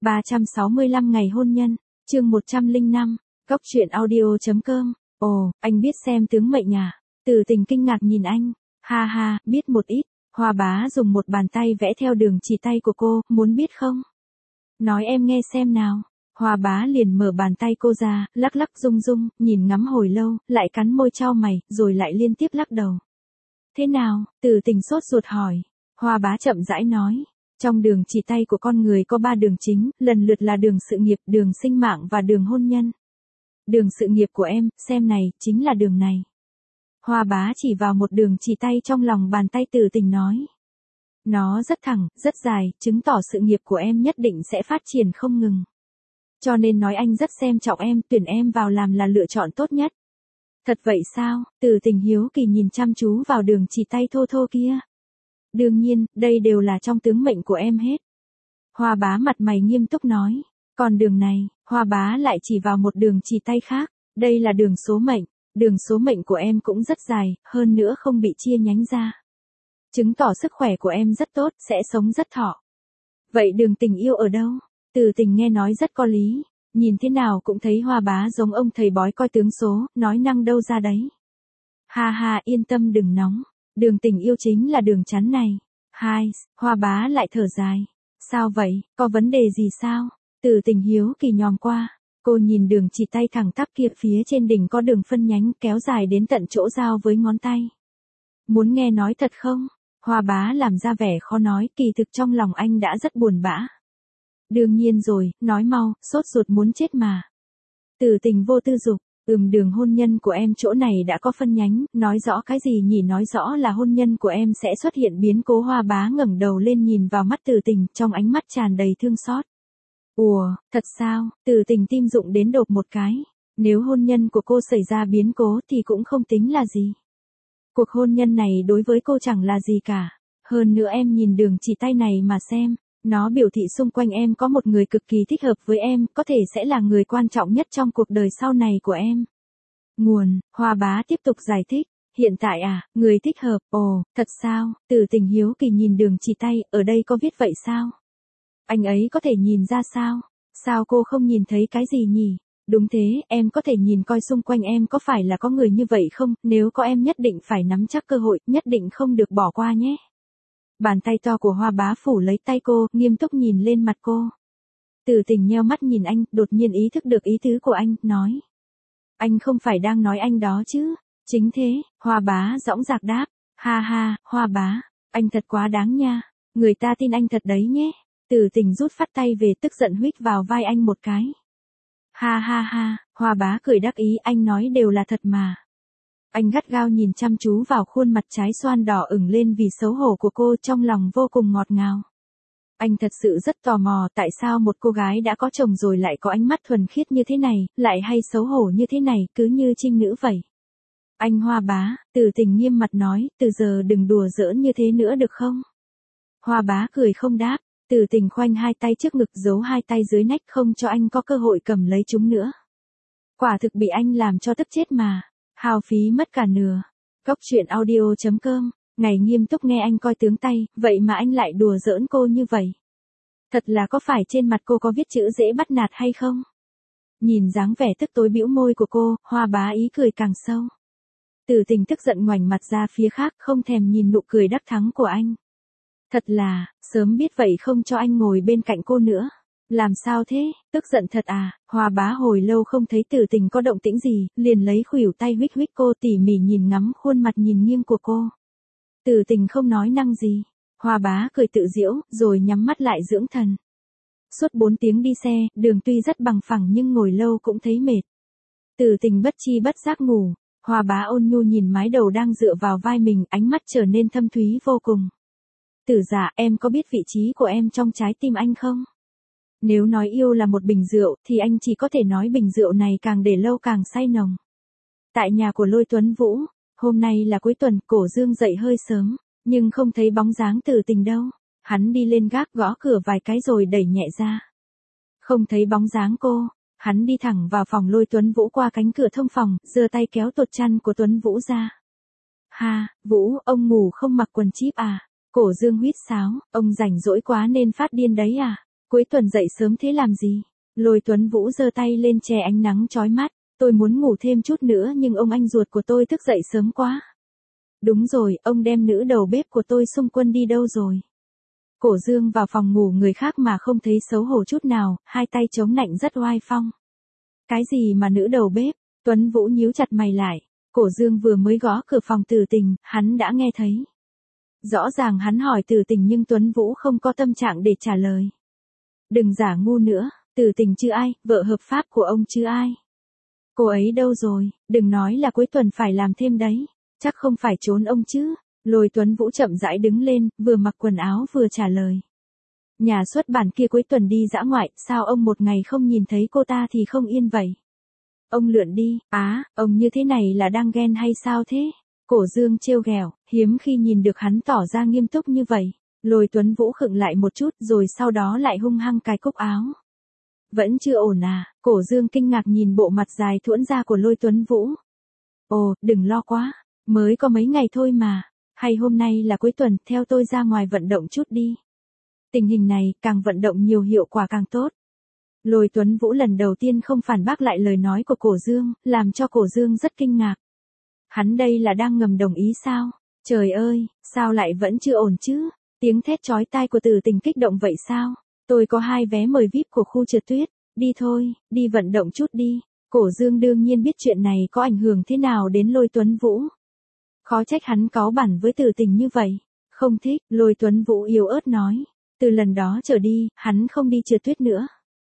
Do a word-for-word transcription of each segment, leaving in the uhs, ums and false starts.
ba trăm sáu mươi lăm ngày hôn nhân, chương một trăm lẻ năm, Cóc truyện audio chấm com. Ồ, anh biết xem tướng mệnh à? Từ Tình kinh ngạc nhìn anh. Ha ha, biết một ít. Hoa Bá dùng một bàn tay vẽ theo đường chỉ tay của cô, muốn biết không? Nói em nghe xem nào. Hoa Bá liền mở bàn tay cô ra, lắc lắc rung rung, nhìn ngắm hồi lâu, lại cắn môi chau mày, rồi lại liên tiếp lắc đầu. Thế nào? Từ Tình sốt ruột hỏi. Hoa Bá chậm rãi nói. Trong đường chỉ tay của con người có ba đường chính, lần lượt là đường sự nghiệp, đường sinh mạng và đường hôn nhân. Đường sự nghiệp của em, xem này, chính là đường này. Hoa Bá chỉ vào một đường chỉ tay trong lòng bàn tay Từ Tình nói. Nó rất thẳng, rất dài, chứng tỏ sự nghiệp của em nhất định sẽ phát triển không ngừng. Cho nên nói anh rất xem trọng em, tuyển em vào làm là lựa chọn tốt nhất. Thật vậy sao? Từ Tình hiếu kỳ nhìn chăm chú vào đường chỉ tay thô thô kia. Đương nhiên, đây đều là trong tướng mệnh của em hết. Hoa Bá mặt mày nghiêm túc nói. Còn đường này, Hoa Bá lại chỉ vào một đường chỉ tay khác. Đây là đường số mệnh. Đường số mệnh của em cũng rất dài, hơn nữa không bị chia nhánh ra. Chứng tỏ sức khỏe của em rất tốt, sẽ sống rất thọ. Vậy đường tình yêu ở đâu? Từ Tình nghe nói rất có lý. Nhìn thế nào cũng thấy Hoa Bá giống ông thầy bói coi tướng số, nói năng đâu ra đấy. Ha ha, yên tâm đừng nóng. Đường tình yêu chính là đường chắn này. Hai, Hoa Bá lại thở dài. Sao vậy, có vấn đề gì sao? Từ Tình hiếu kỳ nhòm qua. Cô nhìn đường chỉ tay thẳng tắp kia, phía trên đỉnh có đường phân nhánh kéo dài đến tận chỗ giao với ngón tay. Muốn nghe nói thật không? Hoa Bá làm ra vẻ khó nói, kỳ thực trong lòng anh đã rất buồn bã. Đương nhiên rồi, nói mau, sốt ruột muốn chết mà. Từ Tình vô tư dục. Ừm, đường hôn nhân của em chỗ này đã có phân nhánh, nói rõ cái gì nhỉ? Nói rõ là hôn nhân của em sẽ xuất hiện biến cố. Hoa Bá ngẩng đầu lên nhìn vào mắt Từ Tình, trong ánh mắt tràn đầy thương xót. Ủa, thật sao? Từ Tình tim rụng đến đột một cái. Nếu hôn nhân của cô xảy ra biến cố thì cũng không tính là gì. Cuộc hôn nhân này đối với cô chẳng là gì cả. Hơn nữa em nhìn đường chỉ tay này mà xem. Nó biểu thị xung quanh em có một người cực kỳ thích hợp với em, có thể sẽ là người quan trọng nhất trong cuộc đời sau này của em. Nguồn, Hoa Bá tiếp tục giải thích. Hiện tại à, người thích hợp, ồ, thật sao? Từ Tình hiếu kỳ nhìn đường chỉ tay, ở đây có viết vậy sao? Anh ấy có thể nhìn ra sao? Sao cô không nhìn thấy cái gì nhỉ? Đúng thế, em có thể nhìn coi xung quanh em có phải là có người như vậy không? Nếu có em nhất định phải nắm chắc cơ hội, nhất định không được bỏ qua nhé. Bàn tay to của Hoa Bá phủ lấy tay cô, nghiêm túc nhìn lên mặt cô. Từ Tình nheo mắt nhìn anh, đột nhiên ý thức được ý tứ của anh, nói. Anh không phải đang nói anh đó chứ? Chính thế, Hoa Bá dõng dạc đáp. Ha ha, Hoa Bá, anh thật quá đáng nha. Người ta tin anh thật đấy nhé. Từ Tình rút phát tay về, tức giận huých vào vai anh một cái. Ha ha ha, Hoa Bá cười đắc ý, anh nói đều là thật mà. Anh gắt gao nhìn chăm chú vào khuôn mặt trái xoan đỏ ửng lên vì xấu hổ của cô, trong lòng vô cùng ngọt ngào. Anh thật sự rất tò mò tại sao một cô gái đã có chồng rồi lại có ánh mắt thuần khiết như thế này, lại hay xấu hổ như thế này, cứ như trinh nữ vậy. Anh Hoa Bá, Từ Tình nghiêm mặt nói, từ giờ đừng đùa giỡn như thế nữa được không? Hoa Bá cười không đáp. Từ Tình khoanh hai tay trước ngực, giấu hai tay dưới nách, không cho anh có cơ hội cầm lấy chúng nữa. Quả thực bị anh làm cho tức chết mà. Hao phí mất cả nửa. Cóc truyện audio chấm com. Ngày nghiêm túc nghe anh coi tướng tay, vậy mà anh lại đùa giỡn cô như vậy. Thật là có phải trên mặt cô có viết chữ dễ bắt nạt hay không? Nhìn dáng vẻ tức tối bĩu môi của cô, Hoa Bá ý cười càng sâu. Từ Tình tức giận ngoảnh mặt ra phía khác, không thèm nhìn nụ cười đắc thắng của anh. Thật là, sớm biết vậy không cho anh ngồi bên cạnh cô nữa. Làm sao thế, tức giận thật à? Hoa Bá hồi lâu không thấy Từ Tình có động tĩnh gì, liền lấy khuỷu tay huých huých cô, tỉ mỉ nhìn ngắm khuôn mặt nhìn nghiêng của cô. Từ Tình không nói năng gì. Hoa Bá cười tự giễu, rồi nhắm mắt lại dưỡng thần. Suốt bốn tiếng đi xe, đường tuy rất bằng phẳng nhưng ngồi lâu cũng thấy mệt. Từ Tình bất chi bất giác ngủ. Hoa Bá ôn nhu nhìn mái đầu đang dựa vào vai mình, ánh mắt trở nên thâm thúy vô cùng. Tử Dạ, em có biết vị trí của em trong trái tim anh không? Nếu nói yêu là một bình rượu, thì anh chỉ có thể nói bình rượu này càng để lâu càng say nồng. Tại nhà của Lôi Tuấn Vũ, hôm nay là cuối tuần, Cổ Dương dậy hơi sớm, nhưng không thấy bóng dáng Từ Tình đâu. Hắn đi lên gác gõ cửa vài cái rồi đẩy nhẹ ra. Không thấy bóng dáng cô, hắn đi thẳng vào phòng Lôi Tuấn Vũ, qua cánh cửa thông phòng, giơ tay kéo tột chăn của Tuấn Vũ ra. Ha, Vũ, ông ngủ không mặc quần chíp à? Cổ Dương huýt sáo, ông rảnh rỗi quá nên phát điên đấy à? Cuối tuần dậy sớm thế làm gì? Lôi Tuấn Vũ giơ tay lên che ánh nắng chói mắt. Tôi muốn ngủ thêm chút nữa nhưng ông anh ruột của tôi thức dậy sớm quá. Đúng rồi, ông đem nữ đầu bếp của tôi xung quân đi đâu rồi? Cổ Dương vào phòng ngủ người khác mà không thấy xấu hổ chút nào, hai tay chống nạnh rất oai phong. Cái gì mà nữ đầu bếp? Tuấn Vũ nhíu chặt mày lại. Cổ Dương vừa mới gõ cửa phòng Tử Tình, hắn đã nghe thấy. Rõ ràng hắn hỏi Tử Tình nhưng Tuấn Vũ không có tâm trạng để trả lời. Đừng giả ngu nữa, Tử Tình chứ ai, vợ hợp pháp của ông chứ ai. Cô ấy đâu rồi, đừng nói là cuối tuần phải làm thêm đấy, chắc không phải trốn ông chứ. Lôi Tuấn Vũ chậm rãi đứng lên, vừa mặc quần áo vừa trả lời. Nhà xuất bản kia cuối tuần đi dã ngoại, sao ông một ngày không nhìn thấy cô ta thì không yên vậy? Ông lượn đi, á, à, ông như thế này là đang ghen hay sao thế? Cổ Dương trêu ghẹo, hiếm khi nhìn được hắn tỏ ra nghiêm túc như vậy. Lôi Tuấn Vũ khựng lại một chút rồi sau đó lại hung hăng cài cúc áo. Vẫn chưa ổn à? Cổ Dương kinh ngạc nhìn bộ mặt dài thuẫn ra của Lôi Tuấn Vũ. Ồ, đừng lo quá, mới có mấy ngày thôi mà. Hay hôm nay là cuối tuần, theo tôi ra ngoài vận động chút đi. Tình hình này, càng vận động nhiều hiệu quả càng tốt. Lôi Tuấn Vũ lần đầu tiên không phản bác lại lời nói của Cổ Dương, làm cho Cổ Dương rất kinh ngạc. Hắn đây là đang ngầm đồng ý sao? Trời ơi, sao lại vẫn chưa ổn chứ? Tiếng thét chói tai của Tử Tình kích động vậy sao? Tôi có hai vé mời vi ai pi của khu trượt tuyết, đi thôi, đi vận động chút đi. Cổ Dương đương nhiên biết chuyện này có ảnh hưởng thế nào đến Lôi Tuấn Vũ. Khó trách hắn cáu bẳn với Tử Tình như vậy. Không thích, Lôi Tuấn Vũ yếu ớt nói. Từ lần đó trở đi, hắn không đi trượt tuyết nữa.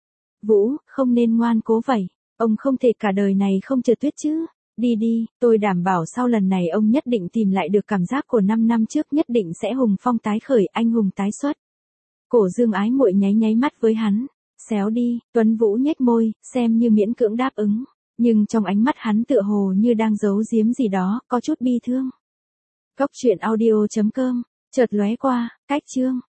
Vũ, không nên ngoan cố vậy. Ông không thể cả đời này không trượt tuyết chứ. Đi đi, tôi đảm bảo sau lần này ông nhất định tìm lại được cảm giác của năm năm trước, nhất định sẽ hùng phong tái khởi, anh hùng tái xuất. Cổ Dương ái muội nháy nháy mắt với hắn. Xéo đi, Tuấn Vũ nhếch môi, xem như miễn cưỡng đáp ứng. Nhưng trong ánh mắt hắn tựa hồ như đang giấu giếm gì đó, có chút bi thương. Cốc truyện audio chấm com, chợt lóe qua, cách chương.